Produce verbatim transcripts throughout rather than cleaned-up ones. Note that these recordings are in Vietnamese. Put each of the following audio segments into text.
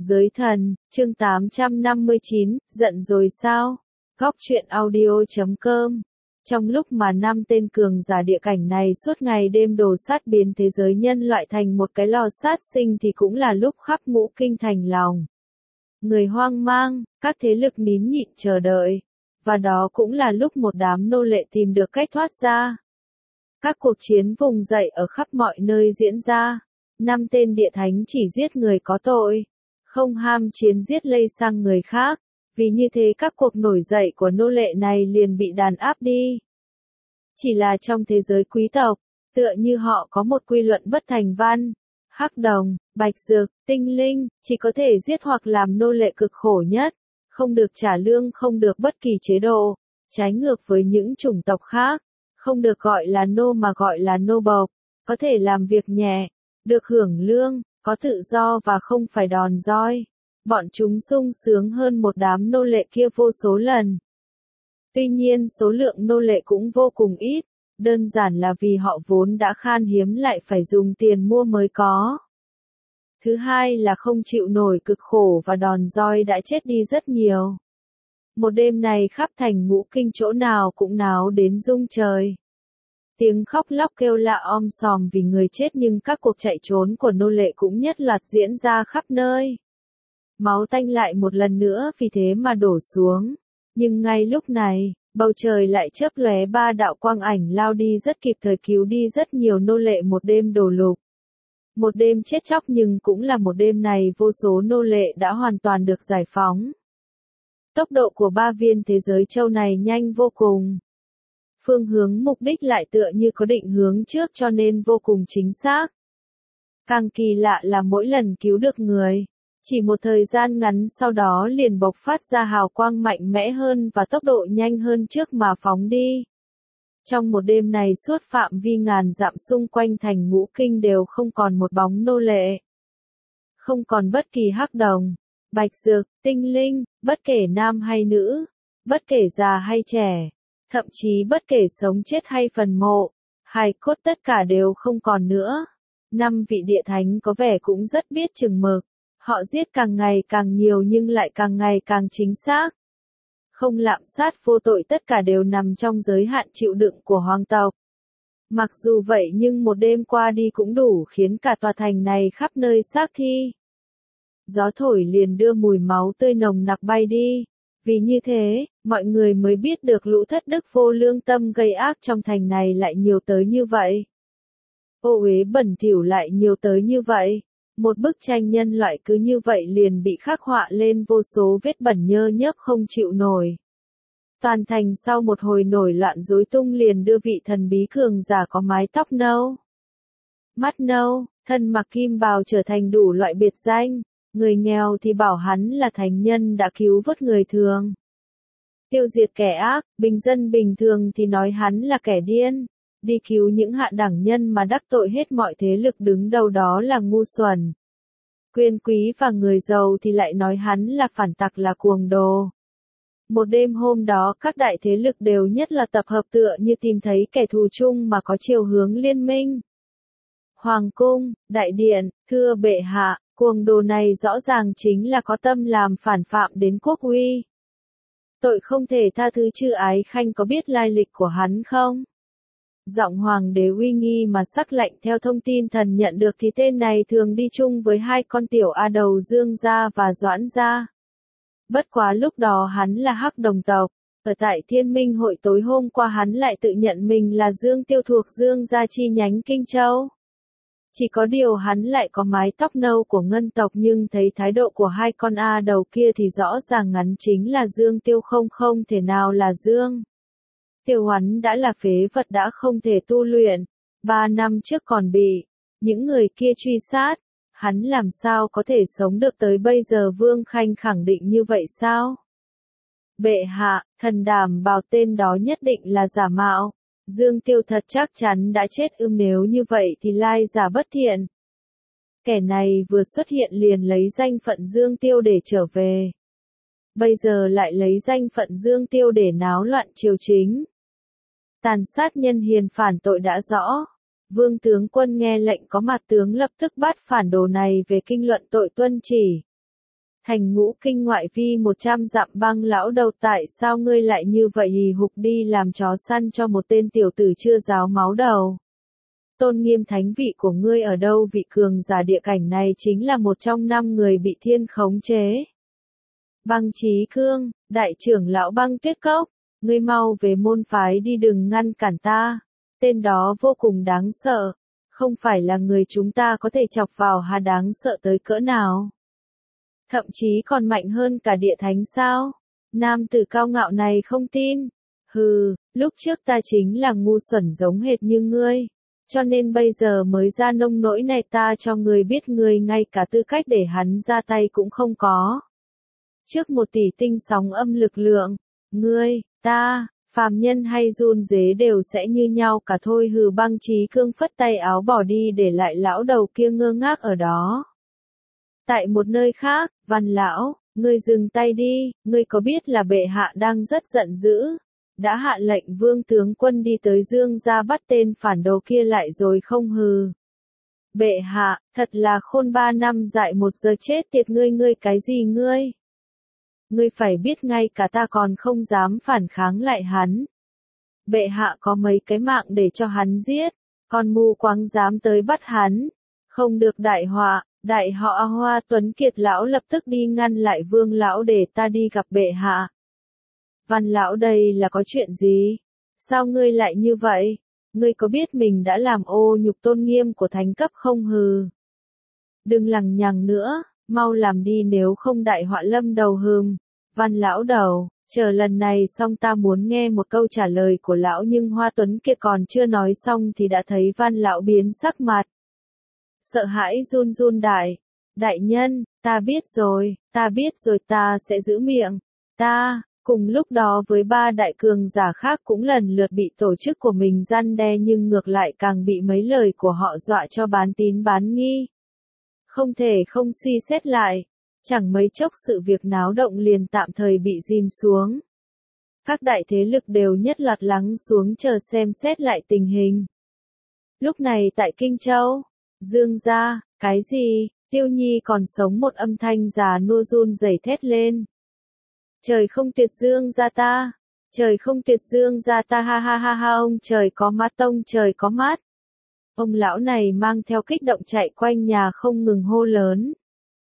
Giới thần, chương tám trăm năm mươi chín, giận rồi sao? Góc truyện audio chấm com. Trong lúc mà năm tên cường giả địa cảnh này suốt ngày đêm đổ sát biến thế giới nhân loại thành một cái lò sát sinh thì cũng là lúc khắp ngũ kinh thành lòng người hoang mang, các thế lực nín nhịn chờ đợi. Và đó cũng là lúc một đám nô lệ tìm được cách thoát ra. Các cuộc chiến vùng dậy ở khắp mọi nơi diễn ra. Năm tên địa thánh chỉ giết người có tội, không ham chiến giết lây sang người khác, vì như thế các cuộc nổi dậy của nô lệ này liền bị đàn áp đi. Chỉ là trong thế giới quý tộc, tựa như họ có một quy luận bất thành văn, hắc đồng, bạch dược, tinh linh, chỉ có thể giết hoặc làm nô lệ cực khổ nhất, không được trả lương, không được bất kỳ chế độ, trái ngược với những chủng tộc khác, không được gọi là nô mà gọi là nô bộc, có thể làm việc nhẹ, được hưởng lương, có tự do và không phải đòn roi. Bọn chúng sung sướng hơn một đám nô lệ kia vô số lần. Tuy nhiên số lượng nô lệ cũng vô cùng ít, đơn giản là vì họ vốn đã khan hiếm lại phải dùng tiền mua mới có. Thứ hai là không chịu nổi cực khổ và đòn roi đã chết đi rất nhiều. Một đêm này khắp thành ngũ kinh chỗ nào cũng náo đến rung trời. Tiếng khóc lóc kêu lạ om sòm vì người chết, nhưng các cuộc chạy trốn của nô lệ cũng nhất loạt diễn ra khắp nơi. Máu tanh lại một lần nữa vì thế mà đổ xuống. Nhưng ngay lúc này, bầu trời lại chớp lóe ba đạo quang ảnh lao đi rất kịp thời, cứu đi rất nhiều nô lệ một đêm đổ lục. Một đêm chết chóc, nhưng cũng là một đêm này vô số nô lệ đã hoàn toàn được giải phóng. Tốc độ của ba viên thế giới châu này nhanh vô cùng. Phương hướng mục đích lại tựa như có định hướng trước cho nên vô cùng chính xác. Càng kỳ lạ là mỗi lần cứu được người, chỉ một thời gian ngắn sau đó liền bộc phát ra hào quang mạnh mẽ hơn và tốc độ nhanh hơn trước mà phóng đi. Trong một đêm này suốt phạm vi ngàn dặm xung quanh thành ngũ kinh đều không còn một bóng nô lệ. Không còn bất kỳ hắc đồng, bạch dược, tinh linh, bất kể nam hay nữ, bất kể già hay trẻ, thậm chí bất kể sống chết hay phần mộ, hài cốt tất cả đều không còn nữa. Năm vị địa thánh có vẻ cũng rất biết chừng mực. Họ giết càng ngày càng nhiều nhưng lại càng ngày càng chính xác. Không lạm sát vô tội, tất cả đều nằm trong giới hạn chịu đựng của hoàng tộc. Mặc dù vậy nhưng một đêm qua đi cũng đủ khiến cả tòa thành này khắp nơi xác thi. Gió thổi liền đưa mùi máu tươi nồng nặc bay đi. Vì như thế, mọi người mới biết được lũ thất đức vô lương tâm gây ác trong thành này lại nhiều tới như vậy. Ô uế bẩn thỉu lại nhiều tới như vậy. Một bức tranh nhân loại cứ như vậy liền bị khắc họa lên vô số vết bẩn nhơ nhớp không chịu nổi. Toàn thành sau một hồi nổi loạn rối tung liền đưa vị thần bí cường giả có mái tóc nâu, mắt nâu, thân mặc kim bào trở thành đủ loại biệt danh. Người nghèo thì bảo hắn là thánh nhân đã cứu vớt người thường, tiêu diệt kẻ ác; bình dân bình thường thì nói hắn là kẻ điên, đi cứu những hạ đẳng nhân mà đắc tội hết mọi thế lực đứng đầu đó là ngu xuẩn. Quyền quý và người giàu thì lại nói hắn là phản tặc, là cuồng đồ. Một đêm hôm đó các đại thế lực đều nhất là tập hợp tựa như tìm thấy kẻ thù chung mà có chiều hướng liên minh. Hoàng cung, đại điện, thưa bệ hạ, cuồng đồ này rõ ràng chính là có tâm làm phản phạm đến quốc uy. Tội không thể tha thứ, chư ái khanh có biết lai lịch của hắn không? Giọng hoàng đế uy nghi mà sắc lạnh. Theo thông tin thần nhận được thì tên này thường đi chung với hai con tiểu A đầu Dương gia và Doãn gia. Bất quá lúc đó hắn là hắc đồng tộc. Ở tại Thiên Minh hội tối hôm qua hắn lại tự nhận mình là Dương Tiêu thuộc Dương gia chi nhánh Kinh Châu. Chỉ có điều hắn lại có mái tóc nâu của ngân tộc, nhưng thấy thái độ của hai con A đầu kia thì rõ ràng ngắn chính là Dương Tiêu, không không thể nào là Dương Tiêu. Hắn đã là phế vật, đã không thể tu luyện, ba năm trước còn bị những người kia truy sát, hắn làm sao có thể sống được tới bây giờ? Vương Khanh khẳng định như vậy sao? Bệ hạ, thần đảm bảo tên đó nhất định là giả mạo. Dương Tiêu thật chắc chắn đã chết ưm, nếu như vậy thì lai giả bất thiện. Kẻ này vừa xuất hiện liền lấy danh phận Dương Tiêu để trở về. Bây giờ lại lấy danh phận Dương Tiêu để náo loạn triều chính. Tàn sát nhân hiền phản tội đã rõ. Vương tướng quân nghe lệnh có mặt tướng lập tức bắt phản đồ này về kinh luận tội tuân chỉ. Thành ngũ kinh ngoại vi một trăm dặm băng lão đầu, tại sao ngươi lại như vậy hì hục đi làm chó săn cho một tên tiểu tử chưa ráo máu đầu? Tôn nghiêm thánh vị của ngươi ở đâu? Vị cường giả địa cảnh này chính là một trong năm người bị thiên khống chế. Băng Chí Cương, đại trưởng lão Băng Tuyết Cốc, ngươi mau về môn phái đi, đừng ngăn cản ta. Tên đó vô cùng đáng sợ, không phải là người chúng ta có thể chọc vào, hà đáng sợ tới cỡ nào. Thậm chí còn mạnh hơn cả địa thánh sao? Nam tử cao ngạo này không tin. Hừ, lúc trước ta chính là ngu xuẩn giống hệt như ngươi. Cho nên bây giờ mới ra nông nỗi này, ta cho ngươi biết ngươi ngay cả tư cách để hắn ra tay cũng không có. Trước một tỷ tinh sóng âm lực lượng, ngươi, ta, phàm nhân hay run dế đều sẽ như nhau cả thôi. Hừ, Băng Chí Cương phất tay áo bỏ đi, để lại lão đầu kia ngơ ngác ở đó. Tại một nơi khác, Văn lão, ngươi dừng tay đi, ngươi có biết là bệ hạ đang rất giận dữ, đã hạ lệnh vương tướng quân đi tới Dương gia bắt tên phản đồ kia lại rồi không? Hừ. Bệ hạ, thật là khôn, ba năm dại một giờ chết tiệt ngươi. Ngươi cái gì ngươi? Ngươi phải biết ngay cả ta còn không dám phản kháng lại hắn. Bệ hạ có mấy cái mạng để cho hắn giết, còn mù quáng dám tới bắt hắn. Không được, đại họa. Đại họ Hoa Tuấn Kiệt lão lập tức đi ngăn lại Vương lão, để ta đi gặp bệ hạ. Văn lão, đây là có chuyện gì? Sao ngươi lại như vậy? Ngươi có biết mình đã làm ô nhục tôn nghiêm của thánh cấp không? Hừ. Đừng lằng nhằng nữa, mau làm đi nếu không đại họa lâm đầu. Hừm. Văn lão đầu, chờ lần này xong ta muốn nghe một câu trả lời của lão. Nhưng Hoa Tuấn Kiệt còn chưa nói xong thì đã thấy Văn lão biến sắc mặt. Sợ hãi run run. Đại, đại nhân, ta biết rồi, ta biết rồi, ta sẽ giữ miệng. Ta, cùng lúc đó với ba đại cường giả khác cũng lần lượt bị tổ chức của mình răn đe, nhưng ngược lại càng bị mấy lời của họ dọa cho bán tín bán nghi. Không thể không suy xét lại, chẳng mấy chốc sự việc náo động liền tạm thời bị dìm xuống. Các đại thế lực đều nhất loạt lắng xuống chờ xem xét lại tình hình. Lúc này tại Kinh Châu, Dương gia, cái gì? Tiêu Nhi còn sống? Một âm thanh già nua run rẩy thét lên. Trời không tuyệt Dương gia ta, trời không tuyệt Dương gia ta, ha ha ha ha. Ông trời có mắt, ông trời có mắt. Ông lão này mang theo kích động chạy quanh nhà không ngừng hô lớn.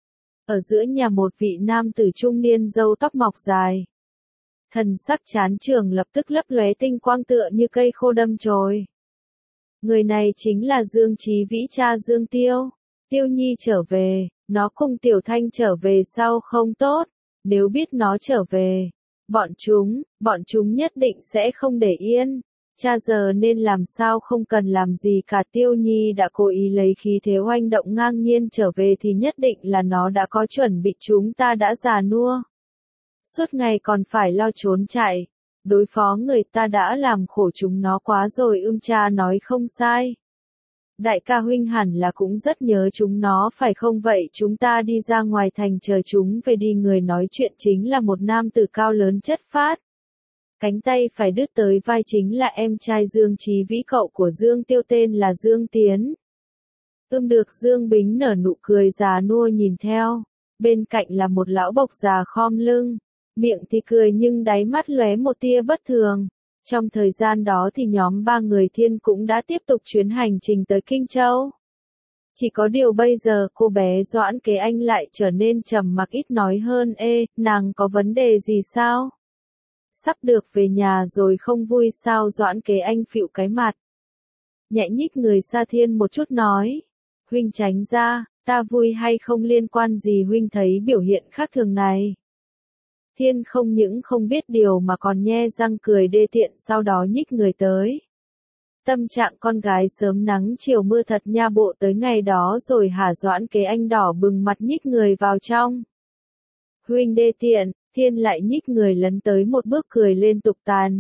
Ở giữa nhà một vị nam tử trung niên râu tóc mọc dài. Thần sắc chán trường lập tức lấp lóe tinh quang tựa như cây khô đâm chồi. Người này chính là Dương Chí Vĩ, cha Dương Tiêu. Tiêu Nhi trở về, nó cùng Tiểu Thanh trở về sao? Không tốt, nếu biết nó trở về, bọn chúng, bọn chúng nhất định sẽ không để yên. Cha giờ nên làm sao? Không cần làm gì cả. Tiêu Nhi đã cố ý lấy khí thế oanh động ngang nhiên trở về thì nhất định là nó đã có chuẩn bị. Chúng ta đã già nua, suốt ngày còn phải lo trốn chạy, đối phó người ta đã làm khổ chúng nó quá rồi. Ưm, cha nói không sai. Đại ca huynh hẳn là cũng rất nhớ chúng nó phải không? Vậy chúng ta đi ra ngoài thành chờ chúng về đi. Người nói chuyện chính là một nam tử cao lớn chất phác. Cánh tay phải đứt tới vai chính là em trai Dương Chí Vĩ, cậu của Dương Tiêu, tên là Dương Tiến. Ưm, được. Dương Bính nở nụ cười già nua nhìn theo. Bên cạnh là một lão bộc già khom lưng. Miệng thì cười nhưng đáy mắt lóe một tia bất thường. Trong thời gian đó thì nhóm ba người Thiên cũng đã tiếp tục chuyến hành trình tới Kinh Châu. Chỉ có điều bây giờ cô bé Doãn Kế Anh lại trở nên trầm mặc ít nói hơn. Ê, nàng có vấn đề gì sao? Sắp được về nhà rồi không vui sao? Doãn Kế Anh phịu cái mặt. Nhẹ nhích người xa Thiên một chút nói. Huynh tránh ra, ta vui hay không liên quan gì huynh thấy biểu hiện khác thường này. Thiên không những không biết điều mà còn nhe răng cười đê tiện, sau đó nhích người tới. Tâm trạng con gái sớm nắng chiều mưa thật nha, bộ tới ngày đó rồi hả? Doãn Kế Anh đỏ bừng mặt nhích người vào trong. Huynh đê tiện. Thiên lại nhích người lấn tới một bước cười lên tục tàn.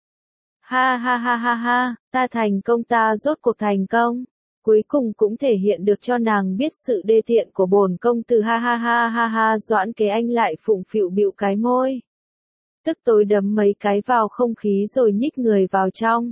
Ha ha ha ha ha, ta thành công, ta rốt cuộc thành công. Cuối cùng cũng thể hiện được cho nàng biết sự đê tiện của bổn công tử. Ha ha ha ha ha. Doãn Kế Anh lại phụng phịu bĩu cái môi. Tức tối đấm mấy cái vào không khí rồi nhích người vào trong.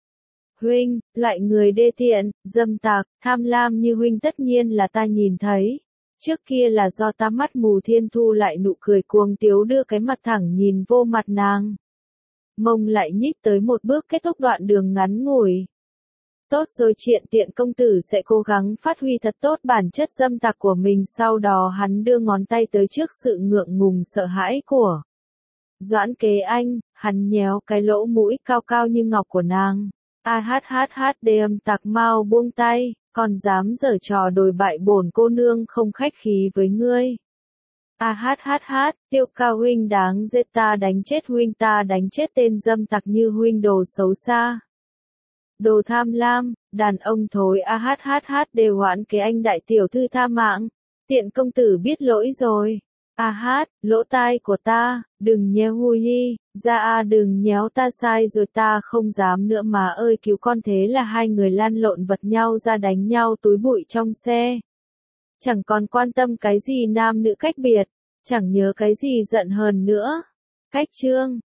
Huynh, loại người đê tiện, dâm tặc, tham lam như huynh tất nhiên là ta nhìn thấy. Trước kia là do ta mắt mù Thiên Thu lại nụ cười cuồng tiếu đưa cái mặt thẳng nhìn vô mặt nàng. Mông lại nhích tới một bước kết thúc đoạn đường ngắn ngủi. Tốt rồi, Triện Tiện công tử sẽ cố gắng phát huy thật tốt bản chất dâm tặc của mình. Sau đó hắn đưa ngón tay tới trước sự ngượng ngùng sợ hãi của Doãn Kế Anh, hắn nhéo cái lỗ mũi cao cao như ngọc của nàng. A hát hát hát đêm tặc mau buông tay, còn dám giở trò đồi bại bổn cô nương không khách khí với ngươi. A hát hát hát, Tiêu Cao huynh đáng giết, ta đánh chết huynh, ta đánh chết tên dâm tặc như huynh, đồ xấu xa. Đồ tham lam, đàn ông thối. A hát hát hát đều Doãn Kế Anh đại tiểu thư tha mạng, Tiện công tử biết lỗi rồi. A hát, lỗ tai của ta, đừng nhéo hui hi, ra a đừng nhéo, ta sai rồi, ta không dám nữa mà ơi cứu con. Thế là hai người lăn lộn vật nhau ra, đánh nhau túi bụi trong xe. Chẳng còn quan tâm cái gì nam nữ cách biệt, chẳng nhớ cái gì giận hờn nữa. Cách chương